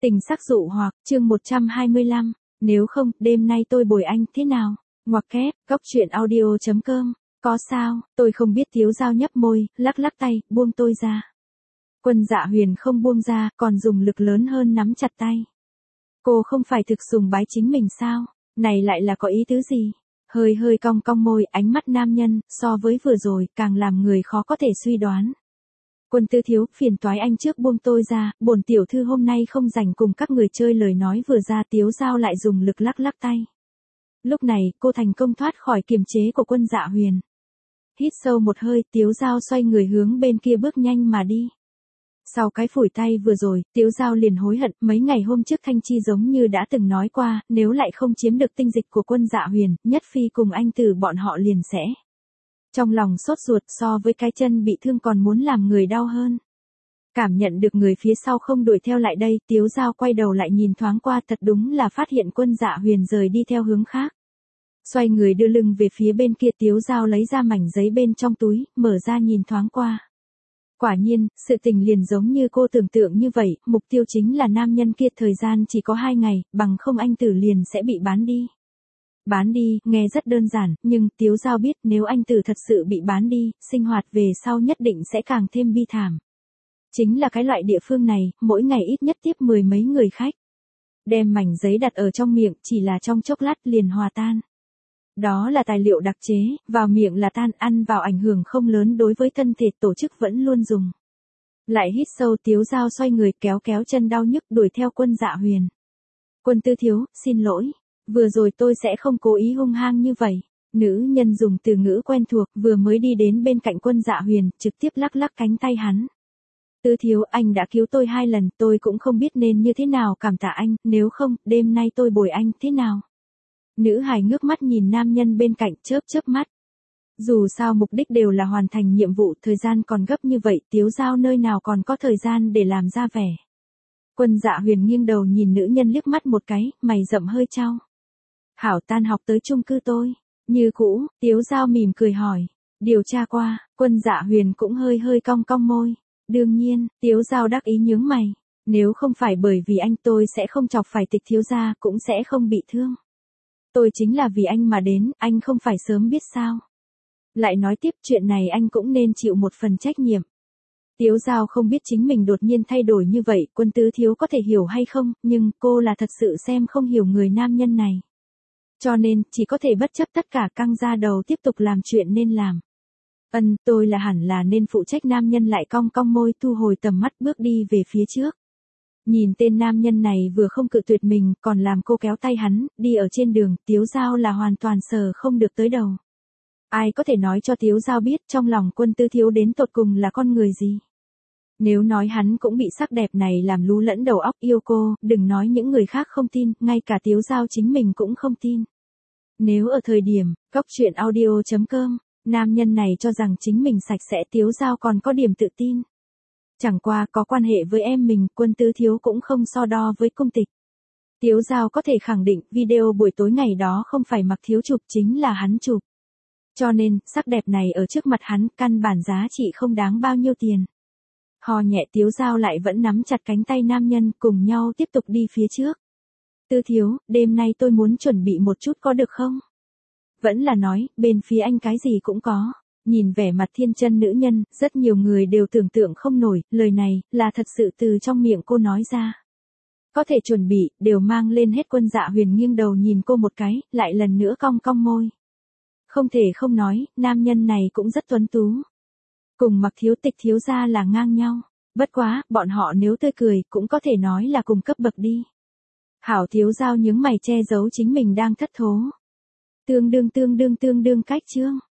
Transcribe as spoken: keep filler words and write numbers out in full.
Tình sắc dụ hoặc, chương một trăm hai mươi lăm, nếu không, đêm nay tôi bồi anh, thế nào? Ngoặc kép, góc truyện audio chấm com, có sao, tôi không biết. Tiếu Dao nhấp môi, lắc lắc tay, buông tôi ra. Quân Dạ Huyền không buông ra, còn dùng lực lớn hơn nắm chặt tay. Cô không phải thực sùng bái chính mình sao? Này lại là có ý tứ gì? Hơi hơi cong cong môi, ánh mắt nam nhân, so với vừa rồi, càng làm người khó có thể suy đoán. Quân Tư Thiếu, phiền toái anh trước buông tôi ra, bổn tiểu thư hôm nay không rảnh cùng các người chơi. Lời nói vừa ra, Tiếu Dao lại dùng lực lắc lắc tay. Lúc này, cô thành công thoát khỏi kiềm chế của Quân Dạ Huyền. Hít sâu một hơi, Tiếu Dao xoay người hướng bên kia bước nhanh mà đi. Sau cái phủi tay vừa rồi, Tiếu Dao liền hối hận. Mấy ngày hôm trước Thanh Chi giống như đã từng nói qua, nếu lại không chiếm được tinh dịch của Quân Dạ Huyền, nhất phi cùng anh Tử bọn họ liền sẽ. Trong lòng sốt ruột, so với cái chân bị thương còn muốn làm người đau hơn. Cảm nhận được người phía sau không đuổi theo lại đây, Tiếu Dao quay đầu lại nhìn thoáng qua, thật đúng là phát hiện Quân Dạ Huyền rời đi theo hướng khác. Xoay người đưa lưng về phía bên kia, Tiếu Dao lấy ra mảnh giấy bên trong túi, mở ra nhìn thoáng qua. Quả nhiên, sự tình liền giống như cô tưởng tượng như vậy, mục tiêu chính là nam nhân kia. Thời gian chỉ có hai ngày, bằng không anh Tử liền sẽ bị bán đi. Bán đi, nghe rất đơn giản, nhưng Tiếu Dao biết nếu anh Tử thật sự bị bán đi, sinh hoạt về sau nhất định sẽ càng thêm bi thảm. Chính là cái loại địa phương này, mỗi ngày ít nhất tiếp mười mấy người khách. Đem mảnh giấy đặt ở trong miệng, chỉ là trong chốc lát liền hòa tan. Đó là tài liệu đặc chế, vào miệng là tan, ăn vào ảnh hưởng không lớn đối với thân thể, tổ chức vẫn luôn dùng. Lại hít sâu, Tiếu Dao xoay người kéo kéo chân đau nhức đuổi theo Quân Dạ Huyền. Quân Tư Thiếu, xin lỗi. Vừa rồi tôi sẽ không cố ý hung hăng như vậy. Nữ nhân dùng từ ngữ quen thuộc, vừa mới đi đến bên cạnh Quân Dạ Huyền, trực tiếp lắc lắc cánh tay hắn. Tư Thiếu, anh đã cứu tôi hai lần, tôi cũng không biết nên như thế nào cảm tạ anh, nếu không, đêm nay tôi bồi anh, thế nào? Nữ hài ngước mắt nhìn nam nhân bên cạnh, chớp chớp mắt. Dù sao mục đích đều là hoàn thành nhiệm vụ, thời gian còn gấp như vậy, Tiếu Dao nơi nào còn có thời gian để làm ra vẻ. Quân Dạ Huyền nghiêng đầu nhìn nữ nhân liếc mắt một cái, mày rậm hơi chau. Hảo, tan học tới chung cư tôi. Như cũ, Tiếu Dao mỉm cười hỏi. Điều tra qua, Quân Dạ Huyền cũng hơi hơi cong cong môi. Đương nhiên, Tiếu Dao đắc ý nhướng mày. Nếu không phải bởi vì anh, tôi sẽ không chọc phải Tịch thiếu gia, cũng sẽ không bị thương. Tôi chính là vì anh mà đến, anh không phải sớm biết sao. Lại nói tiếp, chuyện này anh cũng nên chịu một phần trách nhiệm. Tiếu Dao không biết chính mình đột nhiên thay đổi như vậy, Quân Tứ Thiếu có thể hiểu hay không, nhưng cô là thật sự xem không hiểu người nam nhân này. Cho nên, chỉ có thể bất chấp tất cả căng ra đầu tiếp tục làm chuyện nên làm. Ân, tôi là hẳn là nên phụ trách. Nam nhân lại cong cong môi, thu hồi tầm mắt, bước đi về phía trước. Nhìn tên nam nhân này vừa không cự tuyệt mình, còn làm cô kéo tay hắn, đi ở trên đường, Tiếu Dao là hoàn toàn sờ không được tới đầu. Ai có thể nói cho Tiếu Dao biết trong lòng Quân Tư Thiếu đến tột cùng là con người gì? Nếu nói hắn cũng bị sắc đẹp này làm lú lẫn đầu óc, yêu cô, đừng nói những người khác không tin, ngay cả Tiếu Dao chính mình cũng không tin. Nếu ở thời điểm, góc truyện audio chấm com, nam nhân này cho rằng chính mình sạch sẽ, Tiếu Dao còn có điểm tự tin. Chẳng qua có quan hệ với em mình, Quân Tư Thiếu cũng không so đo với cung tịch. Tiếu Dao có thể khẳng định, video buổi tối ngày đó không phải Mặc Thiếu chụp, chính là hắn chụp. Cho nên, sắc đẹp này ở trước mặt hắn, căn bản giá trị không đáng bao nhiêu tiền. Hò nhẹ, Tiếu Dao lại vẫn nắm chặt cánh tay nam nhân, cùng nhau tiếp tục đi phía trước. Tư Thiếu, đêm nay tôi muốn chuẩn bị một chút có được không? Vẫn là nói, bên phía anh cái gì cũng có. Nhìn vẻ mặt thiên chân nữ nhân, rất nhiều người đều tưởng tượng không nổi, lời này, là thật sự từ trong miệng cô nói ra. Có thể chuẩn bị, đều mang lên hết. Quân Dạ Huyền nghiêng đầu nhìn cô một cái, lại lần nữa cong cong môi. Không thể không nói, nam nhân này cũng rất tuấn tú. Cùng Mặc Thiếu Tịch thiếu gia là ngang nhau. Bất quá, bọn họ nếu tươi cười, cũng có thể nói là cùng cấp bậc đi. Hảo. Tiếu Dao nhướng mày che giấu chính mình đang thất thố. Tương đương tương đương tương đương cách chương.